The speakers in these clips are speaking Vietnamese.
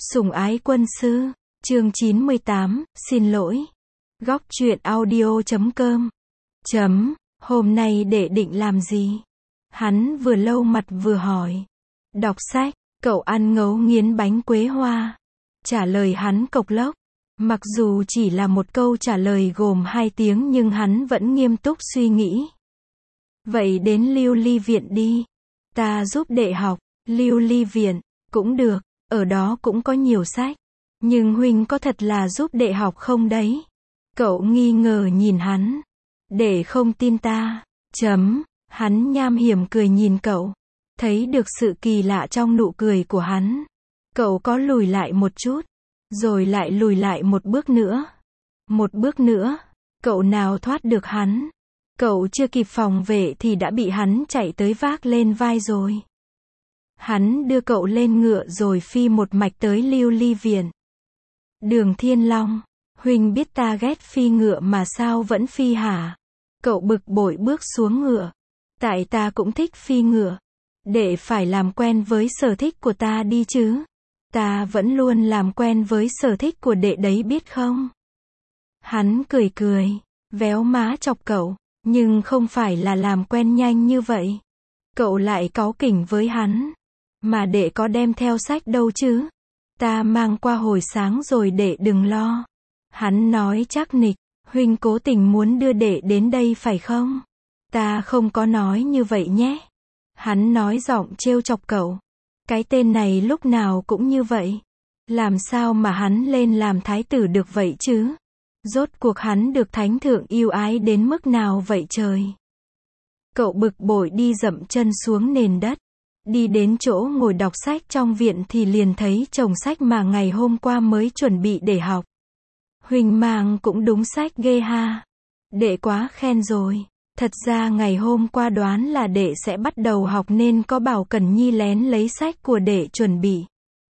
Sủng ái quân sư, chương 98, xin lỗi. Góc truyện audio.com. Hôm nay đệ định làm gì? Hắn vừa lâu mặt vừa hỏi. Đọc sách, cậu ăn ngấu nghiến bánh quế hoa. Trả lời hắn cộc lốc. Mặc dù chỉ là một câu trả lời gồm 2 tiếng nhưng hắn vẫn nghiêm túc suy nghĩ. Vậy đến lưu ly viện đi. Ta giúp đệ học. Lưu ly viện, cũng được, ở đó cũng có nhiều sách. Nhưng huynh có thật là giúp đệ học không đấy? Cậu nghi ngờ nhìn hắn. Đệ không tin ta. Hắn nham hiểm cười nhìn cậu. Thấy được sự kỳ lạ trong nụ cười của hắn. Cậu có lùi lại một chút. Rồi lại lùi lại một bước nữa. Một bước nữa. Cậu nào thoát được hắn. Cậu chưa kịp phòng vệ thì đã bị hắn chạy tới vác lên vai rồi. Hắn đưa cậu lên ngựa rồi phi một mạch tới lưu ly viện. Đường Thiên Long, huynh biết ta ghét phi ngựa mà sao vẫn phi hả? Cậu bực bội bước xuống ngựa. Tại ta cũng thích phi ngựa. Đệ phải làm quen với sở thích của ta đi chứ. Ta vẫn luôn làm quen với sở thích của đệ đấy biết không? Hắn cười cười, véo má chọc cậu, nhưng không phải là làm quen nhanh như vậy. Cậu lại cáu kỉnh với hắn. Mà đệ có đem theo sách đâu chứ? Ta mang qua hồi sáng rồi đệ đừng lo. Hắn nói chắc nịch, huynh cố tình muốn đưa đệ đến đây phải không? Ta không có nói như vậy nhé. Hắn nói giọng trêu chọc cậu. Cái tên này lúc nào cũng như vậy. Làm sao mà hắn lên làm thái tử được vậy chứ? Rốt cuộc hắn được thánh thượng yêu ái đến mức nào vậy trời? Cậu bực bội đi dậm chân xuống nền đất. Đi đến chỗ ngồi đọc sách trong viện thì liền thấy chồng sách mà ngày hôm qua mới chuẩn bị để học. Huỳnh mang cũng đúng sách ghê ha. Đệ quá khen rồi. Thật ra ngày hôm qua đoán là đệ sẽ bắt đầu học nên có bảo Cẩn Nhi lén lấy sách của đệ chuẩn bị.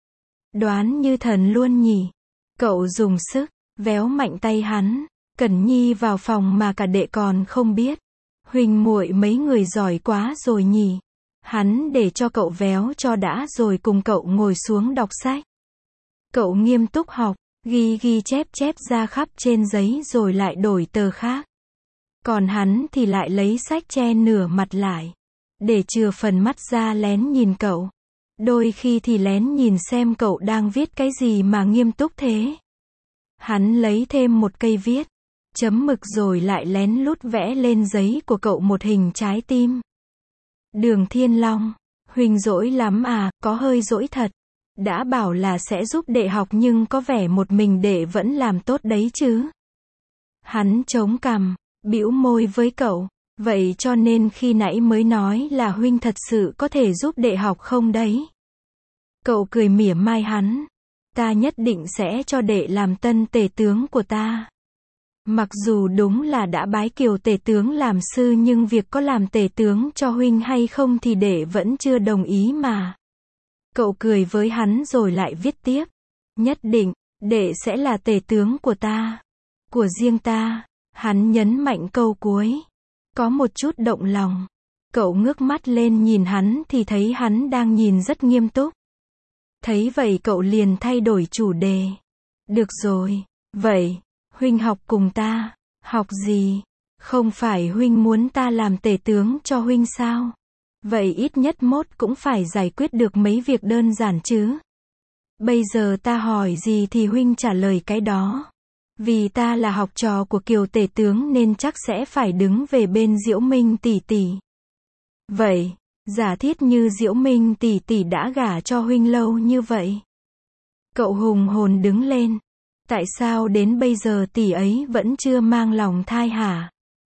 Đoán như thần luôn nhỉ. Cậu dùng sức, véo mạnh tay hắn. Cẩn Nhi vào phòng mà cả đệ còn không biết. Huỳnh muội mấy người giỏi quá rồi nhỉ. Hắn để cho cậu véo cho đã rồi cùng cậu ngồi xuống đọc sách. Cậu nghiêm túc học, ghi chép ra khắp trên giấy rồi lại đổi tờ khác. Còn hắn thì lại lấy sách che nửa mặt lại. Để chừa phần mắt ra lén nhìn cậu. Đôi khi thì lén nhìn xem cậu đang viết cái gì mà nghiêm túc thế. Hắn lấy thêm một cây viết. Chấm mực rồi lại lén lút vẽ lên giấy của cậu một hình trái tim. Đường Thiên Long, huynh dỗi lắm à, có hơi dỗi thật. Đã bảo là sẽ giúp đệ học nhưng có vẻ một mình đệ vẫn làm tốt đấy chứ. Hắn chống cằm, bĩu môi với cậu. Vậy cho nên khi nãy mới nói là huynh thật sự có thể giúp đệ học không đấy? Cậu cười mỉa mai hắn. Ta nhất định sẽ cho đệ làm tân tể tướng của ta. Mặc dù đúng là đã bái Kiều tể tướng làm sư nhưng việc có làm tể tướng cho huynh hay không thì đệ vẫn chưa đồng ý mà. Cậu cười với hắn rồi lại viết tiếp. Nhất định, đệ sẽ là tể tướng của ta. Của riêng ta. Hắn nhấn mạnh câu cuối. Có một chút động lòng. Cậu ngước mắt lên nhìn hắn thì thấy hắn đang nhìn rất nghiêm túc. Thấy vậy cậu liền thay đổi chủ đề. Được rồi, vậy. Huynh học cùng ta. Học gì? Không phải huynh muốn ta làm tể tướng cho huynh sao? Vậy ít nhất mốt cũng phải giải quyết được mấy việc đơn giản chứ. Bây giờ ta hỏi gì thì huynh trả lời cái đó. Vì ta là học trò của Kiều tể tướng nên chắc sẽ phải đứng về bên Diễu Minh tỷ tỷ. Vậy, giả thiết như Diễu Minh tỷ tỷ đã gả cho huynh lâu như vậy. Cậu hùng hồn đứng lên. Tại sao đến bây giờ tỷ ấy vẫn chưa mang lòng thai hả?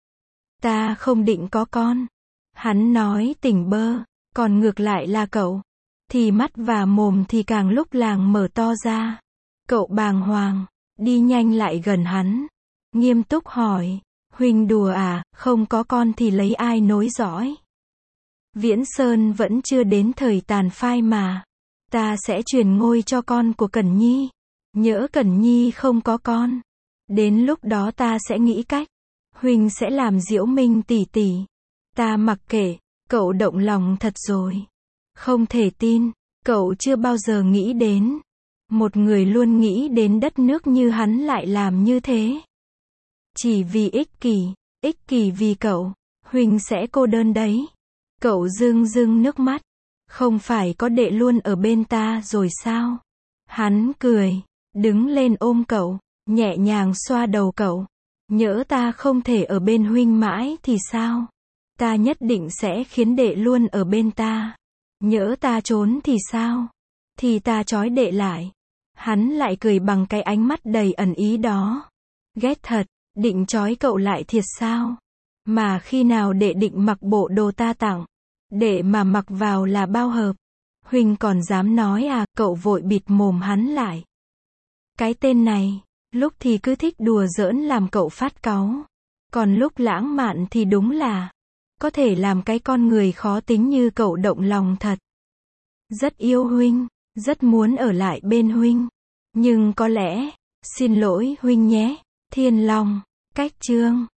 Ta không định có con. Hắn nói tỉnh bơ, còn ngược lại là cậu. Thì mắt và mồm thì càng lúc làng mở to ra. Cậu bàng hoàng, đi nhanh lại gần hắn. Nghiêm túc hỏi, huynh đùa à, không có con thì lấy ai nối dõi? Viễn Sơn vẫn chưa đến thời tàn phai mà. Ta sẽ truyền ngôi cho con của Cẩn Nhi. Nhỡ Cẩn Nhi không có con. Đến lúc đó ta sẽ nghĩ cách. Huynh sẽ làm Diễu Minh tỷ tỷ. Ta mặc kệ, cậu động lòng thật rồi. Không thể tin, cậu chưa bao giờ nghĩ đến. Một người luôn nghĩ đến đất nước như hắn lại làm như thế. Chỉ vì ích kỷ vì cậu, Huỳnh sẽ cô đơn đấy. Cậu rưng rưng nước mắt. Không phải có đệ luôn ở bên ta rồi sao? Hắn cười, đứng lên ôm cậu, nhẹ nhàng xoa đầu cậu. Nhỡ ta không thể ở bên Huynh mãi thì sao? Ta nhất định sẽ khiến đệ luôn ở bên ta. Nhỡ ta trốn thì sao? Thì ta trói đệ lại. Hắn lại cười bằng cái ánh mắt đầy ẩn ý đó. Ghét thật, định trói cậu lại thiệt sao? Mà khi nào đệ định mặc bộ đồ ta tặng? Đệ mà mặc vào là bao hợp. Huỳnh còn dám nói à? Cậu vội bịt mồm hắn lại. Cái tên này, lúc thì cứ thích đùa giỡn làm cậu phát cáu. Còn lúc lãng mạn thì đúng là có thể làm cái con người khó tính như cậu động lòng thật. Rất yêu Huynh, rất muốn ở lại bên Huynh. Nhưng có lẽ, xin lỗi Huynh nhé, Thiên Long, cách chương.